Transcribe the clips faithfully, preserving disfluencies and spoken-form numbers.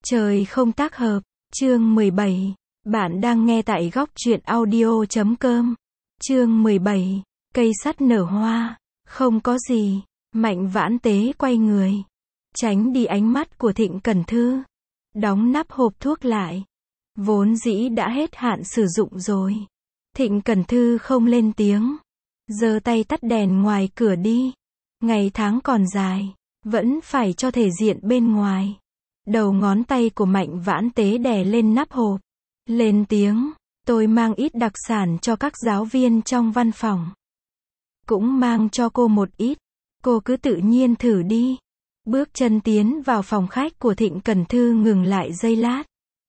Trời không tác hợp, chương mười bảy. Bạn đang nghe tại góc truyện audio chấm com. Chương mười bảy. Cây sắt nở hoa. Không có gì. Mạnh Vãn Tế quay người. Tránh đi ánh mắt của Thịnh Cẩn Thư. Đóng nắp hộp thuốc lại. Vốn dĩ đã hết hạn sử dụng rồi. Thịnh Cẩn Thư không lên tiếng. Giơ tay tắt đèn ngoài cửa đi. Ngày tháng còn dài. Vẫn phải cho thể diện bên ngoài. Đầu ngón tay của Mạnh Vãn Tế đè lên nắp hộp. Lên tiếng, tôi mang ít đặc sản cho các giáo viên trong văn phòng. Cũng mang cho cô một ít. Cô cứ tự nhiên thử đi. Bước chân tiến vào phòng khách của Thịnh Cẩn Thư ngừng lại giây lát.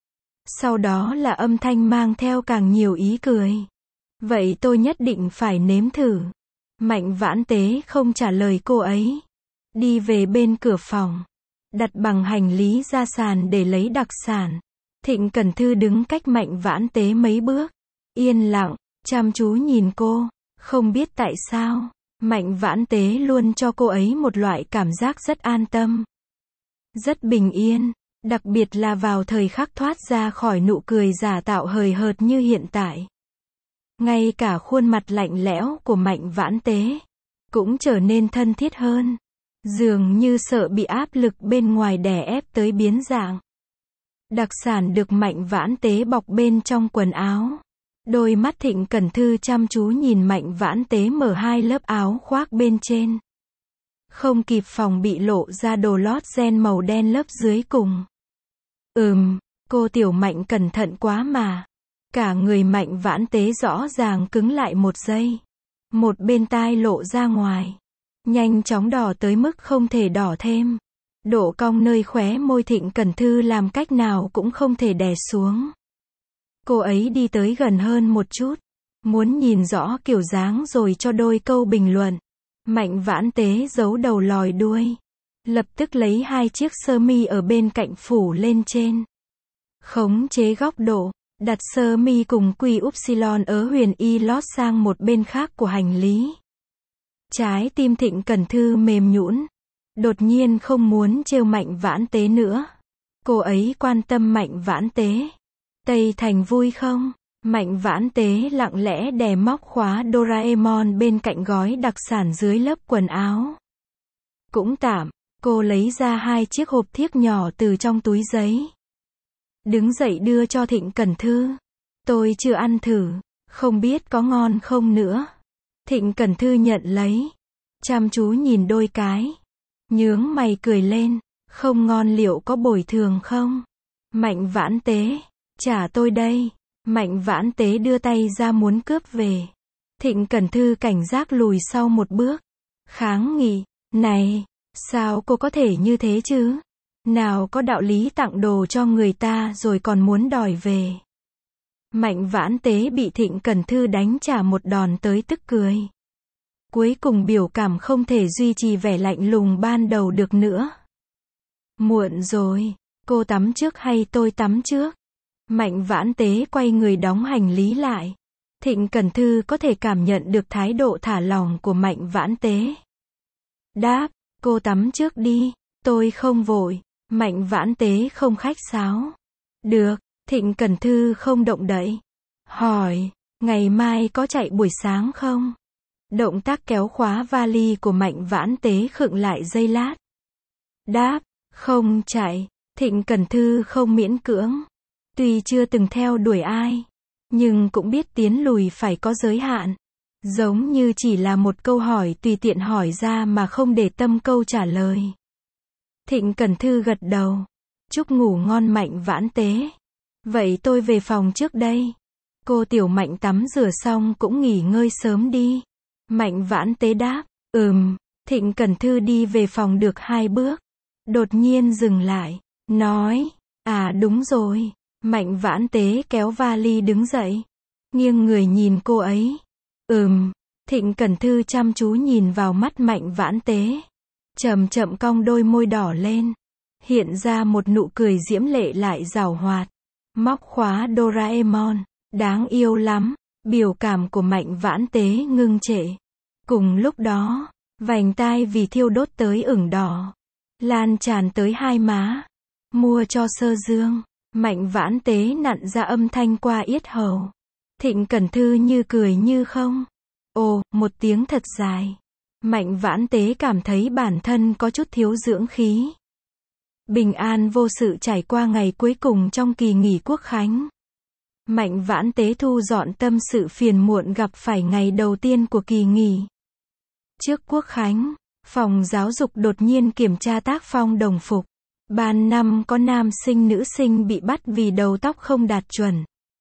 Sau đó là âm thanh mang theo càng nhiều ý cười. Vậy tôi nhất định phải nếm thử. Mạnh Vãn Tế không trả lời cô ấy. Đi về bên cửa phòng. Đặt bằng hành lý ra sàn để lấy đặc sản. Thịnh Cẩn Thư đứng cách Mạnh Vãn Tế mấy bước. Yên lặng, chăm chú nhìn cô. Không biết tại sao, Mạnh Vãn Tế luôn cho cô ấy một loại cảm giác rất an tâm. Rất bình yên, đặc biệt là vào thời khắc thoát ra khỏi nụ cười giả tạo hời hợt như hiện tại. Ngay cả khuôn mặt lạnh lẽo của Mạnh Vãn Tế cũng trở nên thân thiết hơn. Dường như sợ bị áp lực bên ngoài đè ép tới biến dạng. Đặc sản được Mạnh Vãn Tế bọc bên trong quần áo. Đôi mắt Thịnh Cẩn Thư chăm chú nhìn Mạnh Vãn Tế mở hai lớp áo khoác bên trên. Không kịp phòng bị lộ ra đồ lót ren màu đen lớp dưới cùng. Ừm, cô tiểu Mạnh cẩn thận quá mà. Cả người Mạnh Vãn Tế rõ ràng cứng lại một giây. Một bên tai lộ ra ngoài. Nhanh chóng đỏ tới mức không thể đỏ thêm. Độ cong nơi khóe môi Thịnh Cẩn Thư làm cách nào cũng không thể đè xuống. Cô ấy đi tới gần hơn một chút. Muốn nhìn rõ kiểu dáng rồi cho đôi câu bình luận. Mạnh Vãn Tế giấu đầu lòi đuôi. Lập tức lấy hai chiếc sơ mi ở bên cạnh phủ lên trên. Khống chế góc độ. Đặt sơ mi cùng quy upsilon ở huyền y lót sang một bên khác của hành lý. Trái tim Thịnh Cẩn Thư mềm nhũn. Đột nhiên không muốn trêu Mạnh Vãn Tế nữa. Cô ấy quan tâm Mạnh Vãn Tế. Tây Thành vui không? Mạnh Vãn Tế lặng lẽ đè móc khóa Doraemon bên cạnh gói đặc sản dưới lớp quần áo. Cũng tạm, cô lấy ra hai chiếc hộp thiếc nhỏ từ trong túi giấy. Đứng dậy đưa cho Thịnh Cẩn Thư. Tôi chưa ăn thử, không biết có ngon không nữa. Thịnh Cẩn Thư nhận lấy. Chăm chú nhìn đôi cái. Nhướng mày cười lên. Không ngon liệu có bồi thường không? Mạnh Vãn Tế. Trả tôi đây. Mạnh Vãn Tế đưa tay ra muốn cướp về. Thịnh Cẩn Thư cảnh giác lùi sau một bước. Kháng nghị. Này, sao cô có thể như thế chứ? Nào có đạo lý tặng đồ cho người ta rồi còn muốn đòi về. Mạnh Vãn Tế bị Thịnh Cẩn Thư đánh trả một đòn tới tức cười. Cuối cùng biểu cảm không thể duy trì vẻ lạnh lùng ban đầu được nữa. Muộn rồi, cô tắm trước hay tôi tắm trước? Mạnh Vãn Tế quay người đóng hành lý lại. Thịnh Cẩn Thư có thể cảm nhận được thái độ thả lỏng của Mạnh Vãn Tế. Đáp, cô tắm trước đi, tôi không vội. Mạnh Vãn Tế không khách sáo. Được, Thịnh Cẩn Thư không động đậy. Hỏi, ngày mai có chạy buổi sáng không? Động tác kéo khóa vali của Mạnh Vãn Tế khựng lại giây lát. Đáp, không chạy. Thịnh Cẩn Thư không miễn cưỡng. Tuy chưa từng theo đuổi ai, nhưng cũng biết tiến lùi phải có giới hạn. Giống như chỉ là một câu hỏi tùy tiện hỏi ra mà không để tâm câu trả lời. Thịnh Cẩn Thư gật đầu. Chúc ngủ ngon Mạnh Vãn Tế. Vậy tôi về phòng trước đây. Cô tiểu Mạnh tắm rửa xong cũng nghỉ ngơi sớm đi. Mạnh Vãn Tế đáp. Ừm. Thịnh Cẩn Thư đi về phòng được hai bước. Đột nhiên dừng lại. Nói. À đúng rồi. Mạnh Vãn Tế kéo vali đứng dậy. Nghiêng người nhìn cô ấy. Ừm. Thịnh Cẩn Thư chăm chú nhìn vào mắt Mạnh Vãn Tế. Chậm chậm cong đôi môi đỏ lên. Hiện ra một nụ cười diễm lệ lại giảo hoạt. Móc khóa Doraemon. Đáng yêu lắm. Biểu cảm của Mạnh Vãn Tế ngưng trệ. Cùng lúc đó, vành tai vì thiêu đốt tới ửng đỏ. Lan tràn tới hai má. Mua cho Sơ Dương. Mạnh Vãn Tế nặn ra âm thanh qua yết hầu. Thịnh Cẩn Thư như cười như không. Ồ, một tiếng thật dài. Mạnh Vãn Tế cảm thấy bản thân có chút thiếu dưỡng khí. Bình an vô sự trải qua ngày cuối cùng trong kỳ nghỉ Quốc khánh. Mạnh Vãn Tế thu dọn tâm sự phiền muộn gặp phải ngày đầu tiên của kỳ nghỉ. Trước Quốc khánh, phòng giáo dục đột nhiên kiểm tra tác phong đồng phục. Ban năm có nam sinh nữ sinh bị bắt vì đầu tóc không đạt chuẩn.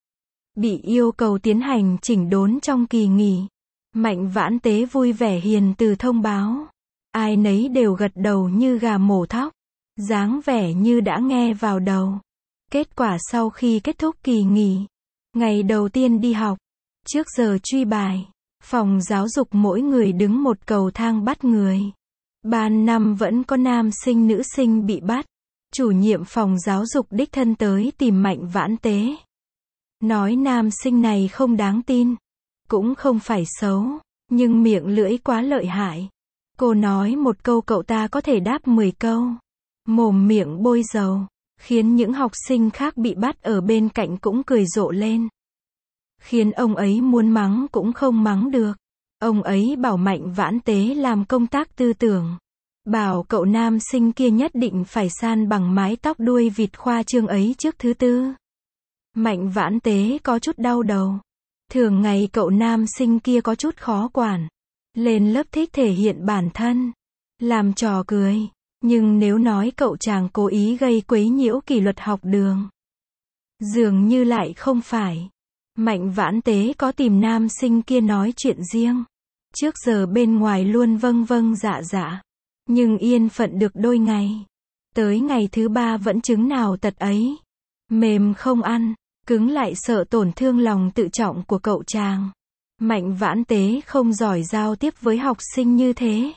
Bị yêu cầu tiến hành chỉnh đốn trong kỳ nghỉ. Mạnh Vãn Tế vui vẻ hiền từ thông báo. Ai nấy đều gật đầu như gà mổ thóc. Dáng vẻ như đã nghe vào đầu. Kết quả sau khi kết thúc kỳ nghỉ, ngày đầu tiên đi học, trước giờ truy bài, phòng giáo dục mỗi người đứng một cầu thang bắt người. Ban năm vẫn có nam sinh nữ sinh bị bắt. Chủ nhiệm phòng giáo dục đích thân tới tìm Mạnh Vãn Tế. Nói nam sinh này không đáng tin. Cũng không phải xấu, nhưng miệng lưỡi quá lợi hại. Cô nói một câu cậu ta có thể đáp mười câu. Mồm miệng bôi dầu, khiến những học sinh khác bị bắt ở bên cạnh cũng cười rộ lên. Khiến ông ấy muốn mắng cũng không mắng được. Ông ấy bảo Mạnh Vãn Tế làm công tác tư tưởng. Bảo cậu nam sinh kia nhất định phải san bằng mái tóc đuôi vịt khoa trương ấy trước thứ tư. Mạnh Vãn Tế có chút đau đầu. Thường ngày cậu nam sinh kia có chút khó quản. Lên lớp thích thể hiện bản thân. Làm trò cười. Nhưng nếu nói cậu chàng cố ý gây quấy nhiễu kỷ luật học đường, dường như lại không phải. Mạnh Vãn Tế có tìm nam sinh kia nói chuyện riêng. Trước giờ bên ngoài luôn vâng vâng dạ dạ. Nhưng yên phận được đôi ngày. Tới ngày thứ ba vẫn chứng nào tật ấy. Mềm không ăn, cứng lại sợ tổn thương lòng tự trọng của cậu chàng. Mạnh Vãn Tế không giỏi giao tiếp với học sinh như thế.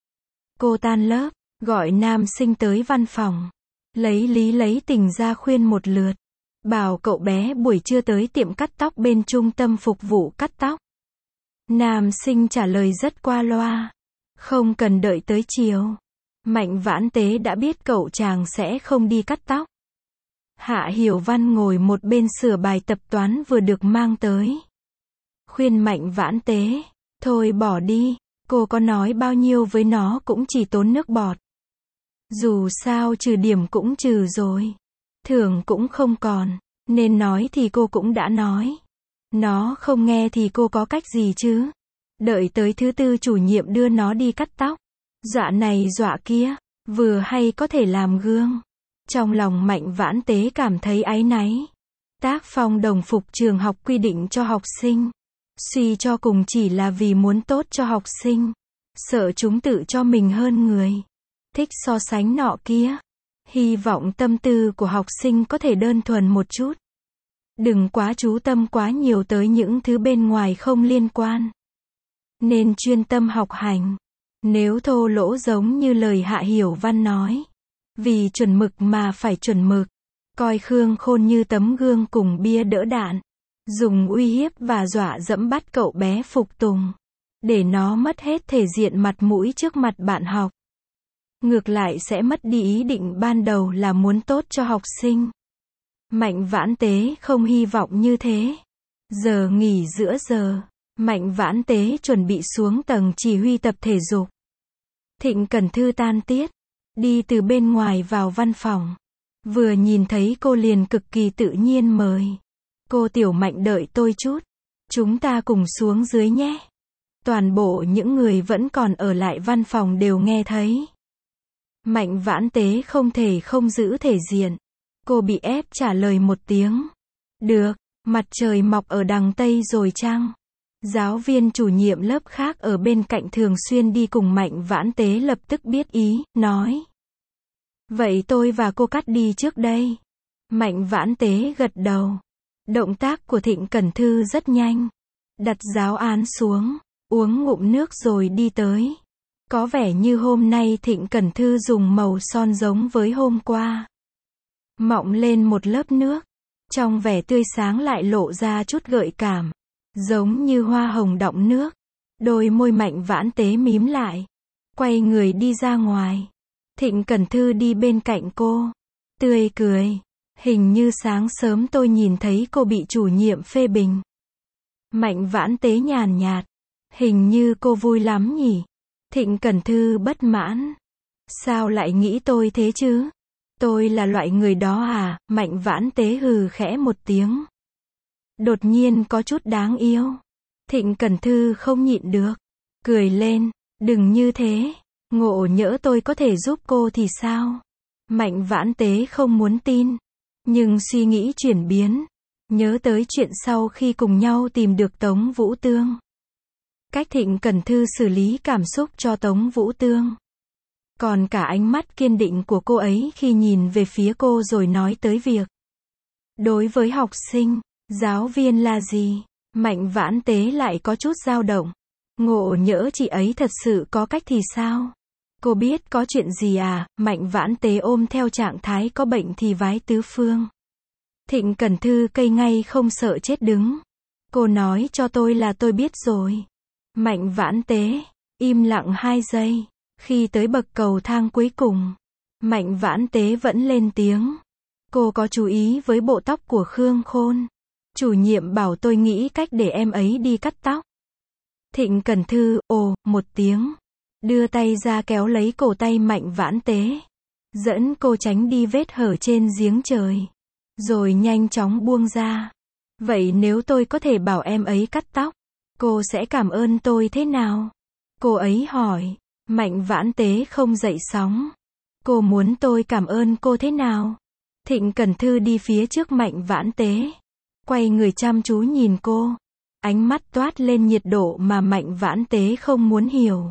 Cô tan lớp, gọi nam sinh tới văn phòng. Lấy lý lấy tình ra khuyên một lượt. Bảo cậu bé buổi trưa tới tiệm cắt tóc bên trung tâm phục vụ cắt tóc. Nam sinh trả lời rất qua loa. Không cần đợi tới chiều. Mạnh Vãn Tế đã biết cậu chàng sẽ không đi cắt tóc. Hạ Hiểu Văn ngồi một bên sửa bài tập toán vừa được mang tới. Khuyên Mạnh Vãn Tế, thôi bỏ đi, cô có nói bao nhiêu với nó cũng chỉ tốn nước bọt. Dù sao trừ điểm cũng trừ rồi. Thưởng cũng không còn, nên nói thì cô cũng đã nói. Nó không nghe thì cô có cách gì chứ? Đợi tới thứ tư chủ nhiệm đưa nó đi cắt tóc. Dọa này dọa kia, vừa hay có thể làm gương. Trong lòng Mạnh Vãn Tế cảm thấy áy náy. Tác phong đồng phục trường học quy định cho học sinh. Suy cho cùng chỉ là vì muốn tốt cho học sinh. Sợ chúng tự cho mình hơn người. Thích so sánh nọ kia. Hy vọng tâm tư của học sinh có thể đơn thuần một chút. Đừng quá chú tâm quá nhiều tới những thứ bên ngoài không liên quan. Nên chuyên tâm học hành. Nếu thô lỗ giống như lời Hạ Hiểu Văn nói. Vì chuẩn mực mà phải chuẩn mực. Coi Khương Khôn như tấm gương cùng bia đỡ đạn. Dùng uy hiếp và dọa dẫm bắt cậu bé phục tùng. Để nó mất hết thể diện mặt mũi trước mặt bạn học. Ngược lại sẽ mất đi ý định ban đầu là muốn tốt cho học sinh. Mạnh Vãn Tế không hy vọng như thế. Giờ nghỉ giữa giờ, Mạnh Vãn Tế chuẩn bị xuống tầng chỉ huy tập thể dục. Thịnh Cẩn Thư tan tiết, đi từ bên ngoài vào văn phòng. Vừa nhìn thấy cô liền cực kỳ tự nhiên mời. Cô Tiểu Mạnh đợi tôi chút. Chúng ta cùng xuống dưới nhé. Toàn bộ những người vẫn còn ở lại văn phòng đều nghe thấy. Mạnh Vãn Tế không thể không giữ thể diện. Cô bị ép trả lời một tiếng. Được, mặt trời mọc ở đằng Tây rồi chăng? Giáo viên chủ nhiệm lớp khác ở bên cạnh thường xuyên đi cùng Mạnh Vãn Tế lập tức biết ý, nói. Vậy tôi và cô cắt đi trước đây. Mạnh Vãn Tế gật đầu. Động tác của Thịnh Cẩn Thư rất nhanh. Đặt giáo án xuống, uống ngụm nước rồi đi tới. Có vẻ như hôm nay Thịnh Cẩn Thư dùng màu son giống với hôm qua. Mọng lên một lớp nước. Trong vẻ tươi sáng lại lộ ra chút gợi cảm. Giống như hoa hồng đọng nước. Đôi môi Mạnh Vãn Tế mím lại. Quay người đi ra ngoài. Thịnh Cẩn Thư đi bên cạnh cô. tươi cười. Hình như sáng sớm tôi nhìn thấy cô bị chủ nhiệm phê bình. Mạnh Vãn Tế nhàn nhạt. Hình như cô vui lắm nhỉ? Thịnh Cẩn Thư bất mãn. Sao lại nghĩ tôi thế chứ? Tôi là loại người đó à? Mạnh Vãn Tế hừ khẽ một tiếng. Đột nhiên có chút đáng yêu. Thịnh Cẩn Thư không nhịn được. Cười lên. Đừng như thế. Ngộ nhỡ tôi có thể giúp cô thì sao? Mạnh Vãn Tế không muốn tin. Nhưng suy nghĩ chuyển biến. Nhớ tới chuyện sau khi cùng nhau tìm được Tống Vũ Tương. Cách Thịnh Cẩn Thư xử lý cảm xúc cho Tống Vũ Tương. Còn cả ánh mắt kiên định của cô ấy khi nhìn về phía cô rồi nói tới việc. Đối với học sinh, giáo viên là gì? Mạnh Vãn Tế lại có chút dao động. Ngộ nhỡ chị ấy thật sự có cách thì sao? Cô biết có chuyện gì à? Mạnh Vãn Tế ôm theo trạng thái có bệnh thì vái tứ phương. Thịnh Cẩn Thư cây ngay không sợ chết đứng. Cô nói cho tôi là tôi biết rồi. Mạnh Vãn Tế im lặng hai giây. Khi tới bậc cầu thang cuối cùng, Mạnh Vãn Tế vẫn lên tiếng. Cô có chú ý với bộ tóc của Khương Khôn. Chủ nhiệm bảo tôi nghĩ cách để em ấy đi cắt tóc. Thịnh Cẩn Thư, ồ, một tiếng. Đưa tay ra kéo lấy cổ tay Mạnh Vãn Tế. Dẫn cô tránh đi vết hở trên giếng trời. Rồi nhanh chóng buông ra. Vậy nếu tôi có thể bảo em ấy cắt tóc, cô sẽ cảm ơn tôi thế nào? Cô ấy hỏi. Mạnh Vãn Tế không dậy sóng. Cô muốn tôi cảm ơn cô thế nào? Thịnh Cẩn Thư đi phía trước Mạnh Vãn Tế. Quay người chăm chú nhìn cô. Ánh mắt toát lên nhiệt độ mà Mạnh Vãn Tế không muốn hiểu.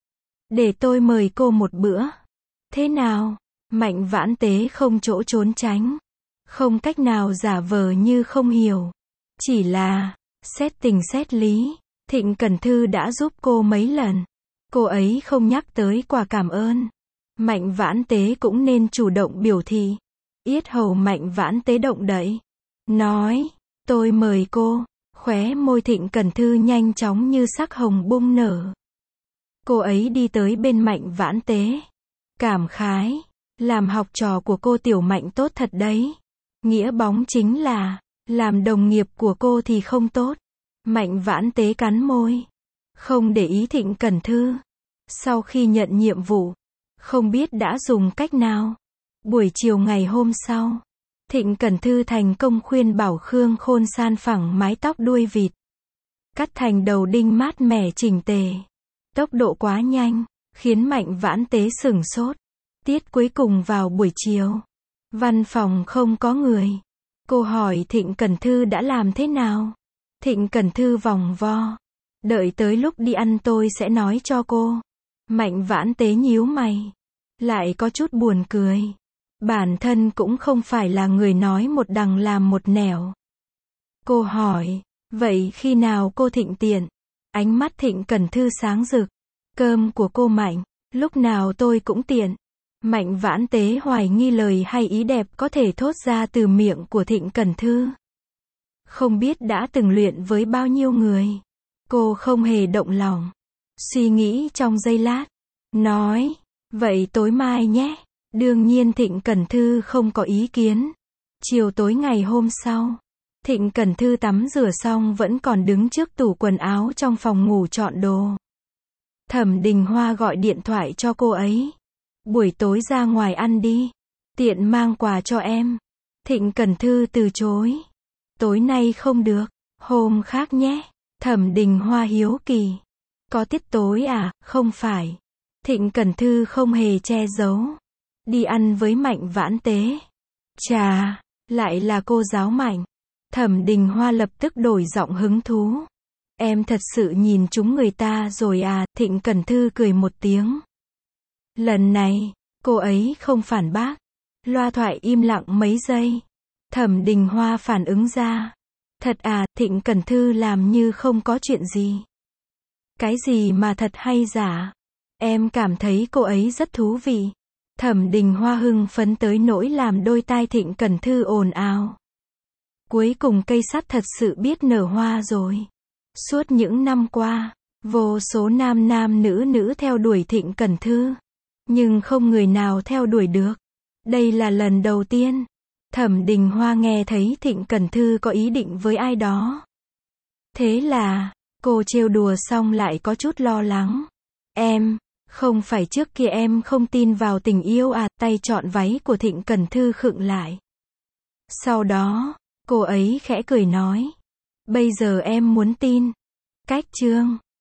Để tôi mời cô một bữa. Thế nào? Mạnh Vãn Tế không chỗ trốn tránh. Không cách nào giả vờ như không hiểu. Chỉ là, xét tình xét lý, Thịnh Cẩn Thư đã giúp cô mấy lần. Cô ấy không nhắc tới quà cảm ơn. Mạnh Vãn Tế cũng nên chủ động biểu thị. Yết hầu Mạnh Vãn Tế động đậy. Nói, tôi mời cô. Khóe môi Thịnh Cẩn Thư nhanh chóng như sắc hồng bung nở. Cô ấy đi tới bên Mạnh Vãn Tế. Cảm khái. Làm học trò của cô Tiểu Mạnh tốt thật đấy. Nghĩa bóng chính là, làm đồng nghiệp của cô thì không tốt. Mạnh Vãn Tế cắn môi. Không để ý Thịnh Cẩn Thư. Sau khi nhận nhiệm vụ, không biết đã dùng cách nào. Buổi chiều ngày hôm sau, Thịnh Cẩn Thư thành công khuyên bảo Khương Khôn san phẳng mái tóc đuôi vịt. Cắt thành đầu đinh mát mẻ chỉnh tề. Tốc độ quá nhanh, khiến Mạnh Vãn Tế sửng sốt. Tiết cuối cùng vào buổi chiều. Văn phòng không có người. Cô hỏi Thịnh Cẩn Thư đã làm thế nào? Thịnh Cẩn Thư vòng vo. Đợi tới lúc đi ăn tôi sẽ nói cho cô. Mạnh Vãn Tế nhíu mày. Lại có chút buồn cười. Bản thân cũng không phải là người nói một đằng làm một nẻo. Cô hỏi. Vậy khi nào cô thịnh tiện? Ánh mắt Thịnh Cẩn Thư sáng rực. Cơm của cô Mạnh. Lúc nào tôi cũng tiện. Mạnh Vãn Tế hoài nghi lời hay ý đẹp có thể thốt ra từ miệng của Thịnh Cẩn Thư. Không biết đã từng luyện với bao nhiêu người. Cô không hề động lòng. Suy nghĩ trong giây lát. Nói. Vậy tối mai nhé. Đương nhiên Thịnh Cẩn Thư không có ý kiến. Chiều tối ngày hôm sau. Thịnh Cẩn Thư tắm rửa xong vẫn còn đứng trước tủ quần áo trong phòng ngủ chọn đồ. Thẩm Đình Hoa gọi điện thoại cho cô ấy. Buổi tối ra ngoài ăn đi. Tiện mang quà cho em. Thịnh Cẩn Thư từ chối. Tối nay không được. Hôm khác nhé. Thẩm Đình Hoa hiếu kỳ. Có tiết tối à? Không phải. Thịnh Cẩn Thư không hề che giấu. Đi ăn với Mạnh Vãn Tế. Chà, lại là cô giáo Mạnh. Thẩm Đình Hoa lập tức đổi giọng hứng thú. Em thật sự nhìn chúng người ta rồi à? Thịnh Cẩn Thư cười một tiếng. Lần này, cô ấy không phản bác. Loa thoại im lặng mấy giây. Thẩm Đình Hoa phản ứng ra. Thật à? Thịnh Cẩn Thư làm như không có chuyện gì. Cái gì mà thật hay giả? Em cảm thấy cô ấy rất thú vị. Thẩm Đình Hoa hưng phấn tới nỗi làm đôi tai Thịnh Cẩn Thư ồn ào. Cuối cùng cây sắt thật sự biết nở hoa rồi. Suốt những năm qua, vô số nam nam nữ nữ theo đuổi Thịnh Cẩn Thư. Nhưng không người nào theo đuổi được. Đây là lần đầu tiên Thẩm Đình Hoa nghe thấy Thịnh Cẩn Thư có ý định với ai đó. Thế là, cô trêu đùa xong lại có chút lo lắng. Em, không phải trước kia em không tin vào tình yêu à, tay chọn váy của Thịnh Cẩn Thư khựng lại. Sau đó, cô ấy khẽ cười nói. Bây giờ em muốn tin. Cách chương